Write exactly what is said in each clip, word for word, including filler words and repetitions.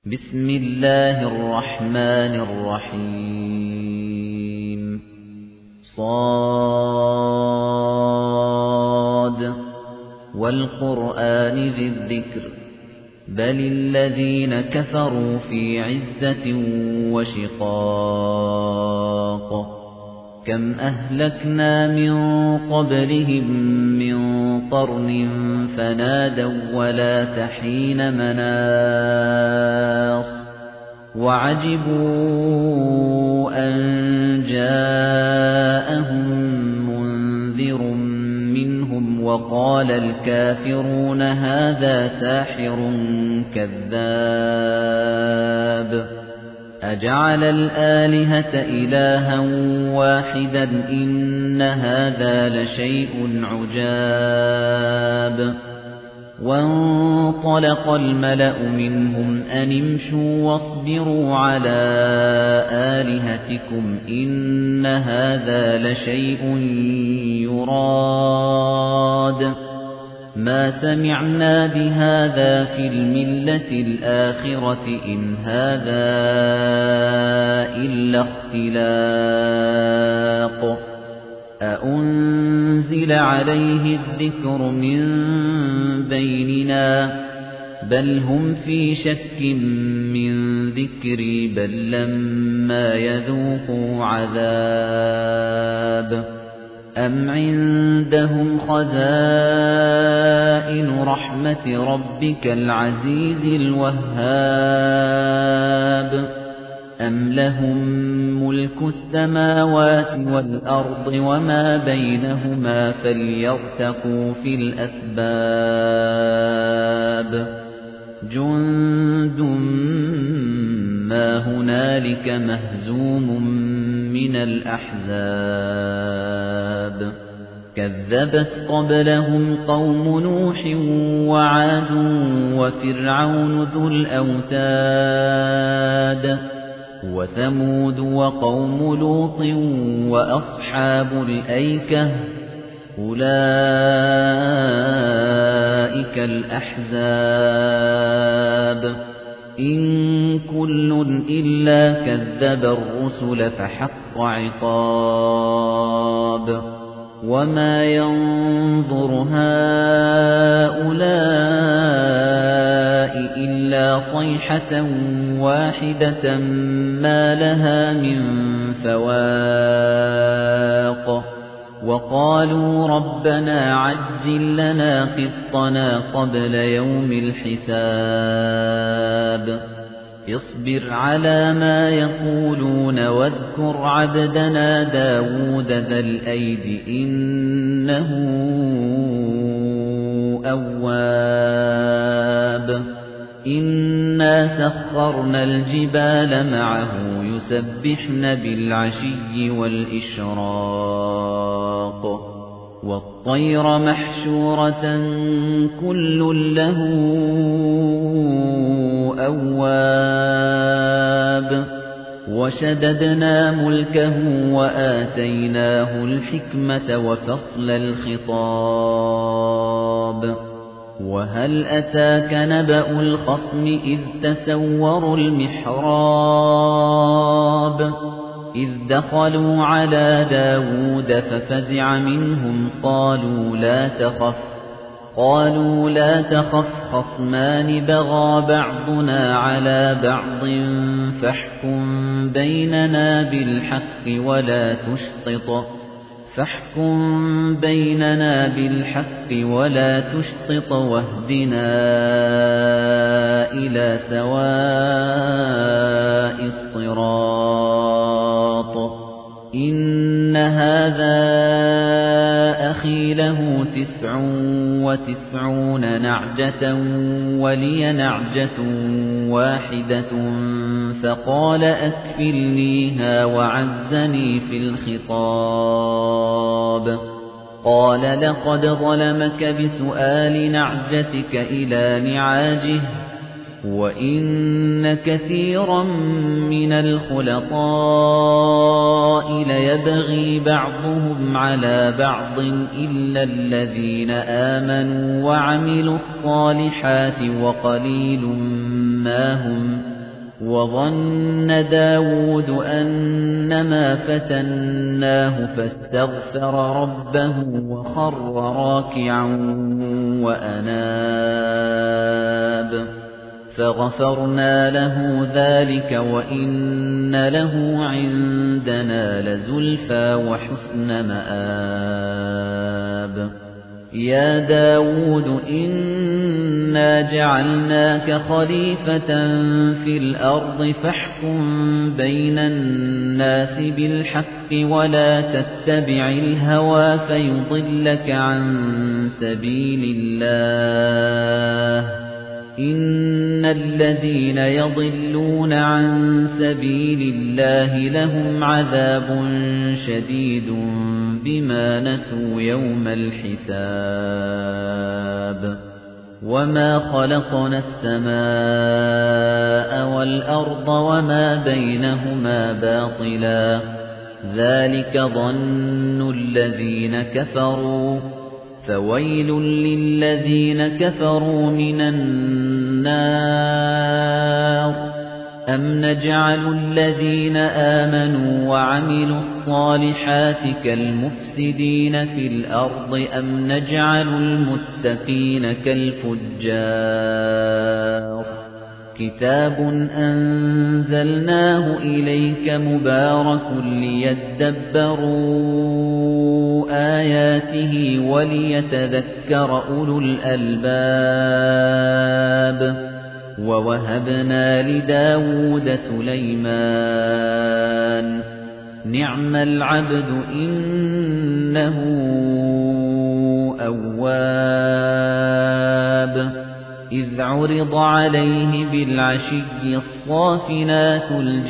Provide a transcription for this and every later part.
بسم الله الرحمن الرحيم صاد والقرآن ذي الذكر بل الذين كفروا في عزة وشقاق كم أهلكنا من قبلهم من قرن فنادوا ولا تحين مناص وعجبوا أن جاءهم منذر منهم وقال الكافرون هذا ساحر كذاب أجعل الآلهة إلها واحدا إن هذا لشيء عجاب وانطلق الملأ منهم أن امشوا واصبروا على آلهتكم إن هذا لشيء يراد ما سمعنا بهذا في الملة الآخرة إن هذا إلا اختلاق أأنزل عليه الذكر من بيننا بل هم في شك من ذكري بل لما يذوقوا عذاب أم عندهم خزائن رحمة ربك العزيز الوهاب أم لهم ملك السماوات والأرض وما بينهما فليرتقوا في الأسباب جند ما هنالك مهزوم من الأحزاب كذبت قبلهم قوم نوح وعاد وفرعون ذو الأوتاد وثمود وقوم لوط وأصحاب الأيكة أولئك الأحزاب إن كل إلا كذب الرسل فحق عقاب وما ينظر هؤلاء إلا صيحة واحدة ما لها من فواق وقالوا ربنا عجل لنا قطنا قبل يوم الحساب اصبر على ما يقولون واذكر عبدنا داود ذا الأيد إنه أواب إنا سخرنا الجبال معه يسبحن بالعشي والإشراق والطير محشورة كل له أواب وشددنا ملكه وآتيناه الحكمة وفصل الخطاب وهل أتاك نبأ الخصم إذ تسوروا المحراب إذ دخلوا على داود ففزع منهم قالوا لا تخف قالوا لا تخف خصمان بغى بعضنا على بعض فاحكم بيننا بالحق ولا تشطط فاحكم بيننا بالحق ولا تشطط واهدنا إلى سواء الصراط إن هذا أخي له تسع وتسعون نعجة ولي نعجة واحدة فقال أكفلنيها وعزني في الخطاب قال لقد ظلمك بسؤال نعجتك إلى نعاجه وإن كثيرا من الخلطاء ليبغي بعضهم على بعض إلا الذين آمنوا وعملوا الصالحات وقليل ما هم وَظَنَّ دَاوُودُ أَنَّمَا فَتَنَّاهُ فَاسْتَغْفَرَ رَبَّهُ وَخَرَّ رَاكِعًا وَأَنَابَ فَغَفَرْنَا لَهُ ذَلِكَ وَإِنَّ لَهُ عِندَنَا لَزُلْفَىٰ وَحُسْنَ مَآبٍ يَا دَاوُودُ إِنَّا جَعَلْنَاكَ خَلِيفَةً فِي الْأَرْضِ فَاحْكُم بَيْنَ النَّاسِ بِالْحَقِّ وَلَا تَتَّبِعِ الْهَوَىٰ فَيُضِلَّكَ عَن سَبِيلِ اللَّهِ ۚ إِنَّ الَّذِينَ يَضِلُّونَ عَن سَبِيلِ اللَّهِ لَهُمْ عَذَابٌ شَدِيدٌ بِمَا نَسُوا يَوْمَ الْحِسَابِ وَمَا خَلَقْنَا السَّمَاءَ وَالْأَرْضَ وَمَا بَيْنَهُمَا بَاطِلًا ذَلِكَ ظَنُّ الَّذِينَ كَفَرُوا فَوَيْلٌ لِّلَّذِينَ كَفَرُوا مِنَ النَّارِ أَمْ نَجْعَلُ الَّذِينَ آمَنُوا وَعَمِلُوا الصَّالِحَاتِ كَالْمُفْسِدِينَ فِي الْأَرْضِ أَمْ نَجْعَلُ الْمُتَّقِينَ كَالْفُجَّارِ كِتَابٌ أَنزَلْنَاهُ إِلَيْكَ مُبَارَكٌ لِيَدَّبَّرُوا آيَاتِهِ وَلِيَتَذَكَّرَ أُولُو الْأَلْبَابِ وَوَهَبْنَا لِدَاوُودَ سُلَيْمَانَ نِعْمَ الْعَبْدُ إِنَّهُ أَوَّابٌ إِذْ عُرِضَ عَلَيْهِ بِالْعَشِيِّ الصَّافِنَاتُ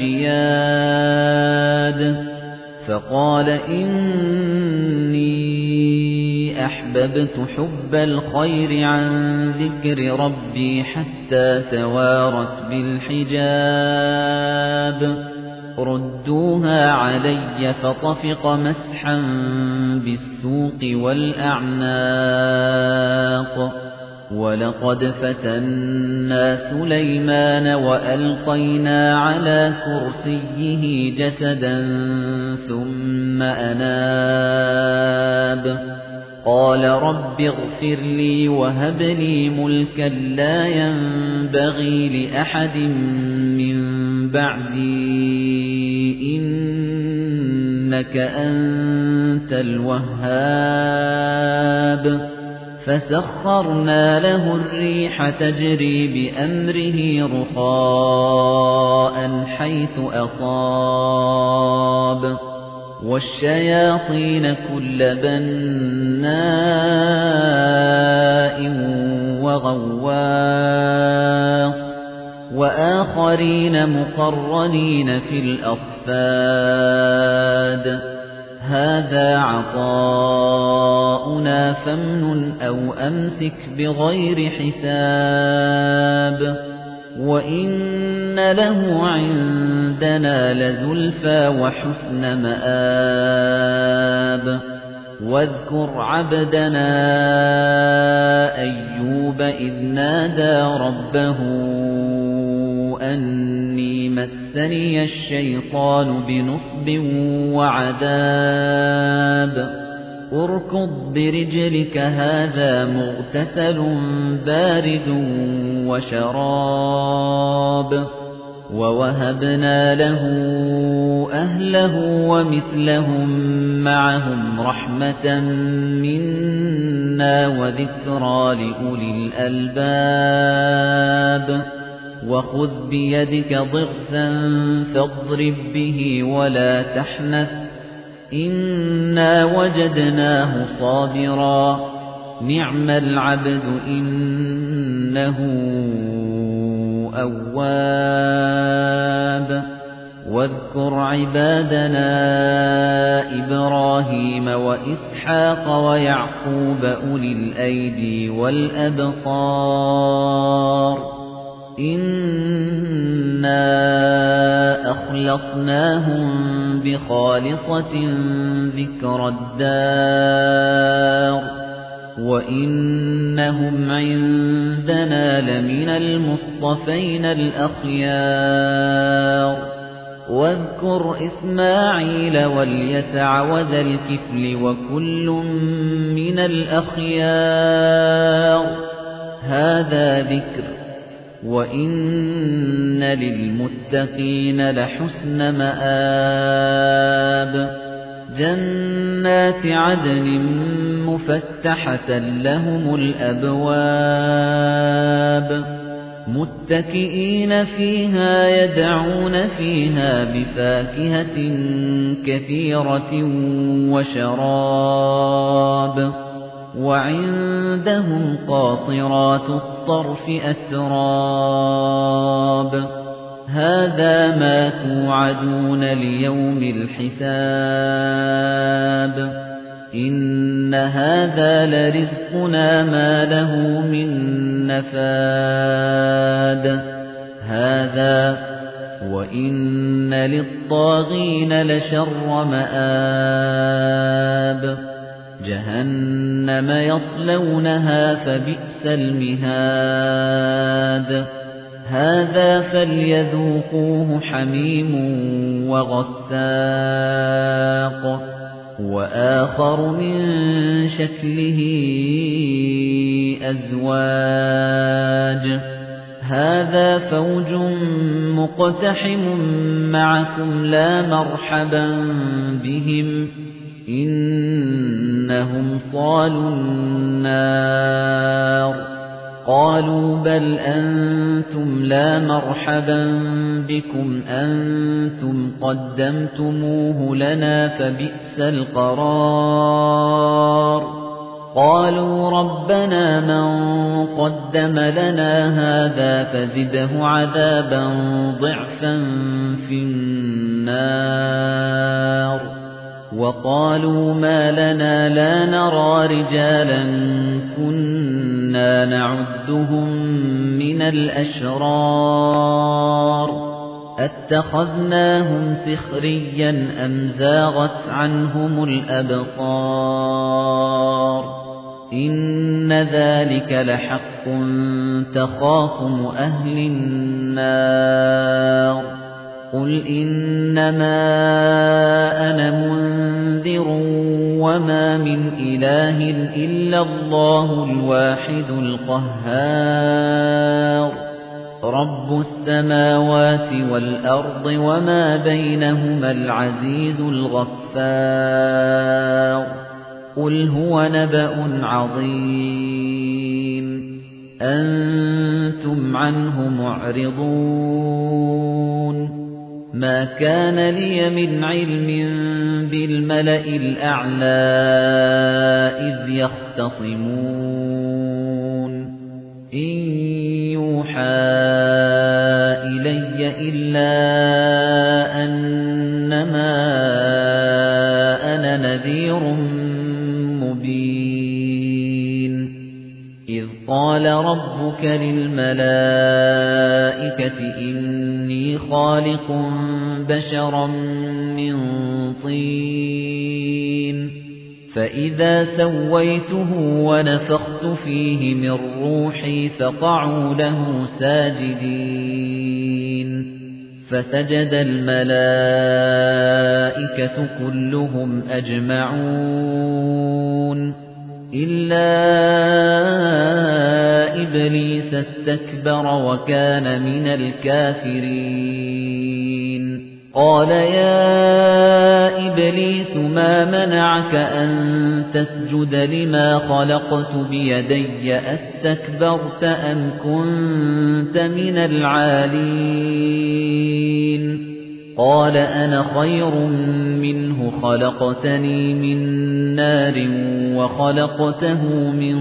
الْجِيَادُ فَقَالَ إِنِّي أَحْبَبْتُ حُبَّ الْخَيْرِ عَن ذِكْرِ رَبِّي حَتَّى تَوَارَتْ بِالْحِجَابِ رُدُّوهَا عَلَيَّ فَطَفِقَ مَسْحًا بِالسُّوقِ وَالْأَعْنَاقِ وَلَقَدْ فَتَنَّا سُلَيْمَانَ وَأَلْقَيْنَا عَلَى كُرْسِيِّهِ جَسَدًا ثُمَّ أَنَابَ قَالَ رَبِّ اغْفِرْ لِي وَهَبْ لِي مُلْكًا لَّا يَنبَغِي لِأَحَدٍ مِّن بَعْدِي إِنَّكَ أَنتَ الْوَهَّابُ فَسَخَّرْنَا لَهُ الرِّيحَ تَجْرِي بِأَمْرِهِ رُخَاءً حَيْثُ أَصَابَ وَالشَّيَاطِينَ كُلَّ بَنَّاءٍ وَغَوَّاصٍ وَآخَرِينَ مُقَرَّنِينَ فِي الْأَصْفَادِ هَذَا عَطَاؤُنَا فَامْنُنْ أَوْ أَمْسِكْ بِغَيْرِ حِسَابٍ وَإِنَّ لَهُ عِندَنَا لَزُلْفَىٰ وَحُسْنَ مَآبٍ وَاذْكُرْ عَبْدَنَا أَيُّوبَ إِذْ نَادَىٰ رَبَّهُ أَنِّي مَسَّنِيَ الشَّيْطَانُ بِنُصْبٍ وَعَذَابٍ ارْكُضْ بِرِجْلِكَ هَٰذَا مُغْتَسَلٌ بَارِدٌ وَشَرَابٌ وَوَهَبْنَا لَهُ أَهْلَهُ وَمِثْلَهُم مَّعَهُمْ رَحْمَةً مِّنَّا وَذِكْرَىٰ لِأُولِي الْأَلْبَابِ وَخُذْ بِيَدِكَ ضِغْثًا فَاضْرِب بِّهِ وَلَا تَحْنَثْ إِنَّا وَجَدْنَاهُ صَابِرًا نِعْمَ الْعَبْدُ إِنَّهُ أَوَّابٌ وَاذْكُرْ عِبَادَنَا إِبْرَاهِيمَ وَإِسْحَاقَ وَيَعْقُوبَ أُولِي الْأَيْدِي وَالْأَبْصَارِ إِنَّا أَخْلَصْنَاهُم بِخَالِصَةٍ ذِكْرَى الدَّارِ وَإِنَّهُمْ عِندَنَا لَمِنَ الْمُصْطَفَيْنَ الْأَخْيَارِ وَاذْكُرْ إِسْمَاعِيلَ وَالْيَسَعَ وَذَا الْكِفْلِ وَكُلٌّ مِنَ الْأَخْيَارِ هَذَا ذِكْرٌ وَإِنَّ لِلْمُتَّقِينَ لَحُسْنَ مَآبٍ جَنَّاتِ عَدْنٍ مُفَتَّحَةً لَهُمُ الْأَبْوَابُ مُتَّكِئِينَ فِيهَا يَدْعُونَ فِيهَا بِفَاكِهَةٍ كَثِيرَةٍ وَشَرَابٍ وَعِندَهُمْ قَاصِرَاتُ الطَّرْفِ أَتْرَابٌ هَذَا مَا تُوعَدُونَ لِيَوْمِ الْحِسَابِ إِنَّ هَذَا لَرِزْقُنَا مَا لَهُ مِن نَّفَادٍ هَذَا وَإِنَّ لِلطَّاغِينَ لَشَرَّ مَآبٍ جَهَنَّمَ يَصْلَوْنَهَا فَبِئْسَ الْمِهَادُ هَذَا فَلْيَذُوقُوهُ حَمِيمٌ وَغَسَّاقٌ وَآخَرُ مِن شَكْلِهِ أَزْوَاجٌ هَذَا فَوْجٌ مُقْتَحِمٌ مَعَكُمْ لَا مَرْحَبًا بِهِمْ إِنَّهُمْ صَالُو النَّارِ قَالُوا بَلْ أَنْتُمْ لَا مَرْحَبًا بِكُمْ أَنْتُمْ قَدَّمْتُمُوهُ لَنَا فَبِئْسَ الْقَرَارُ قَالُوا رَبَّنَا مَنْ قَدَّمَ لَنَا هَذَا فَزِدْهُ عَذَابًا ضِعْفًا فِي النَّارِ وَقَالُوا مَا لَنَا لَا نَرَى رِجَالًا كُنَّا نَعُدُّهُم مِّنَ الْأَشْرَارِ أَتَّخَذْنَاهُمْ سِخْرِيًّا أَمْ زَاغَتْ عَنْهُمُ الْأَبْصَارُ إِنَّ ذَلِكَ لَحَقٌّ تَخَاصُمُ أَهْلِ النَّارِ قُلْ إِنَّمَا أَنَا مُنذِرٌ وَمَا مِنْ إِلَٰهٍ إِلَّا اللَّهُ الْوَاحِدُ الْقَهَّارُ رَبُّ السَّمَاوَاتِ وَالْأَرْضِ وَمَا بَيْنَهُمَا الْعَزِيزُ الْغَفَّارُ قُلْ هُوَ نَبَأٌ عَظِيمٌ أَنْتُمْ عَنْهُ مُعْرِضُونَ مَا كَانَ لِيَ مِنْ عِلْمٍ بِالْمَلَإِ الْأَعْلَى إِذْ يَخْتَصِمُونَ إِنْ يُوحَى إِلَيَّ إِلَّا أَنَّمَا أَنَا نَذِيرٌ مُبِينٌ إِذْ قَالَ رَبُّكَ لِلْمَلَائِكَةِ إِنِّي خَالِقٌ بَشَرًا مِّن طِينٍ فَإِذَا سَوَّيْتُهُ وَنَفَخْتُ فِيهِ مِن رُّوحِي فَقَعُوا لَهُ سَاجِدِينَ فَسَجَدَ الْمَلَائِكَةُ كُلُّهُمْ أَجْمَعُونَ إِلَّا إِبْلِيسَ اسْتَكْبَرَ وَكَانَ مِنَ الْكَافِرِينَ قَالَ يَا إِبْلِيسُ مَا مَنَعَكَ أَن تَسْجُدَ لِمَا خَلَقْتُ بِيَدَيَّ أَسْتَكْبَرْتَ أَمْ كُنتَ مِنَ الْعَالِينَ قَالَ أَنَا خَيْرٌ مِّنْهُ خَلَقْتَنِي مِن نَّارٍ وَخَلَقْتَهُ مِن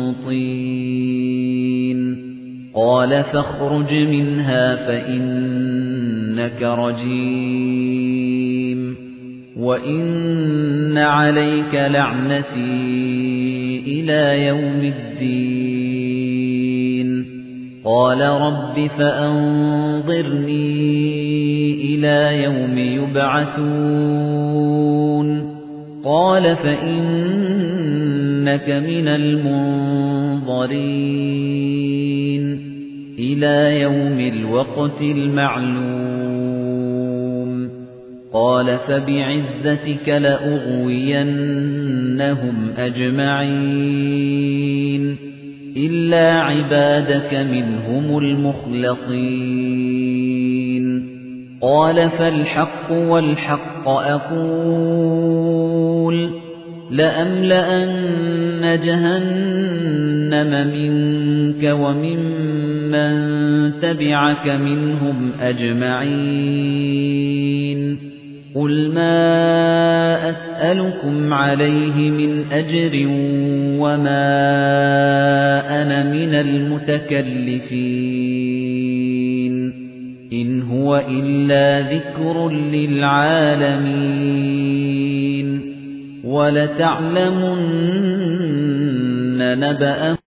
طِينٍ قَالَ فَاخْرُجْ مِنْهَا فَإِنَّكَ رَجِيمٌ وَإِنَّ عَلَيْكَ لَعْنَتِي إِلَى يَوْمِ الدِّينِ قَالَ رَبِّ فَأَنظِرْنِي إِلَى يَوْمِ يُبْعَثُونَ قَالَ فَإِنَّكَ إِنَّكَ مِنَ الْمُنظَرِينَ إِلَى يَوْمِ الْوَقْتِ الْمَعْلُومِ قَالَ فَبِعِزَّتِكَ لَأُغْوِيَنَّهُمْ أَجْمَعِينَ إِلَّا عِبَادَكَ مِنْهُمُ الْمُخْلَصِينَ قَالَ فَالْحَقُّ وَالْحَقَّ أَقُولُ لَأَمْلَأَنَّ جَهَنَّمَ مِنكَ وَمِمَّن تَبِعَكَ مِنْهُمْ أَجْمَعِينَ قُلْ مَا أَسْأَلُكُمْ عَلَيْهِ مِنْ أَجْرٍ وَمَا أَنَا مِنَ الْمُتَكَلِّفِينَ إِنْ هُوَ إِلَّا ذِكْرٌ لِلْعَالَمِينَ وَلَتَعْلَمُنَّ نَبَأَهُ